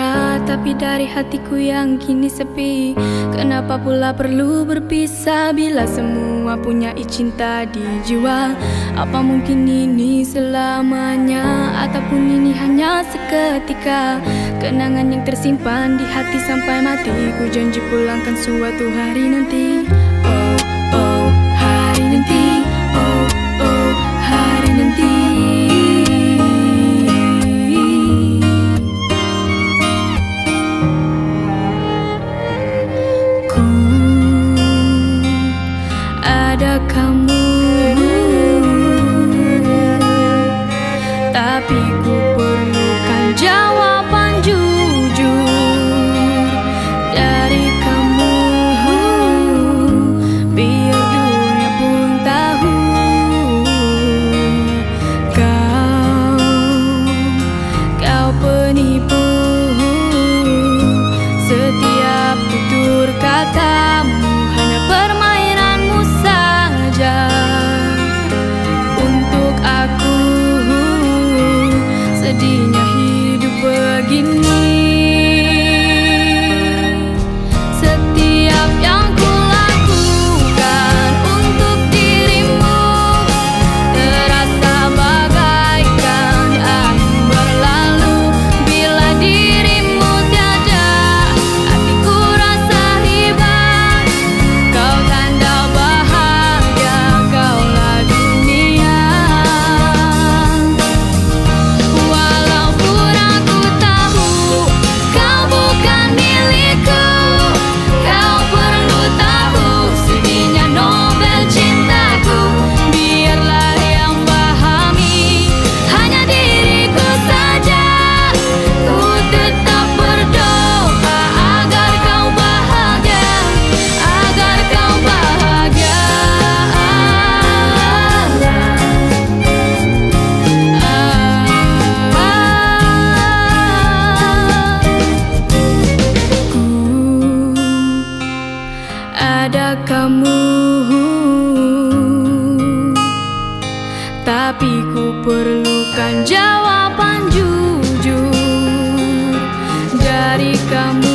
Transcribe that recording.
suara, tapi dari hatiku yang kini sepi. Kenapa pula perlu berpisah bila semua punya cinta di jiwa? Apa mungkin ini selamanya, ataupun ini hanya seketika? Kenangan yang tersimpan di hati sampai mati. Ku janji pulangkan suatu hari nanti. Oh, oh, hari nanti. Oh, oh, hari nanti. Ada kamu, tapi ku perlukan jawaban jujur dari kamu, biar dunia pun tahu kau penipu. Setiap tutur katamu hanya permainanmu saja. Untuk aku sedihnya hidup begini. Setiap yang kulakukan untuk dirimu terasa bagaikan angin berlalu. Bila dirimu tiada, hatiku rasa hebat. Kau tanda bahagia, kaulah dunia. Walaupun aku tahu kau bukan milikku, kau perlu tahu sedihnya Nobel cintaku. Biarlah yang pahami hanya diriku saja. Ku tetap berdoa agar kau bahagia, agar kau bahagia. Ada kamu, tapi ku perlukan jawaban jujur dari kamu.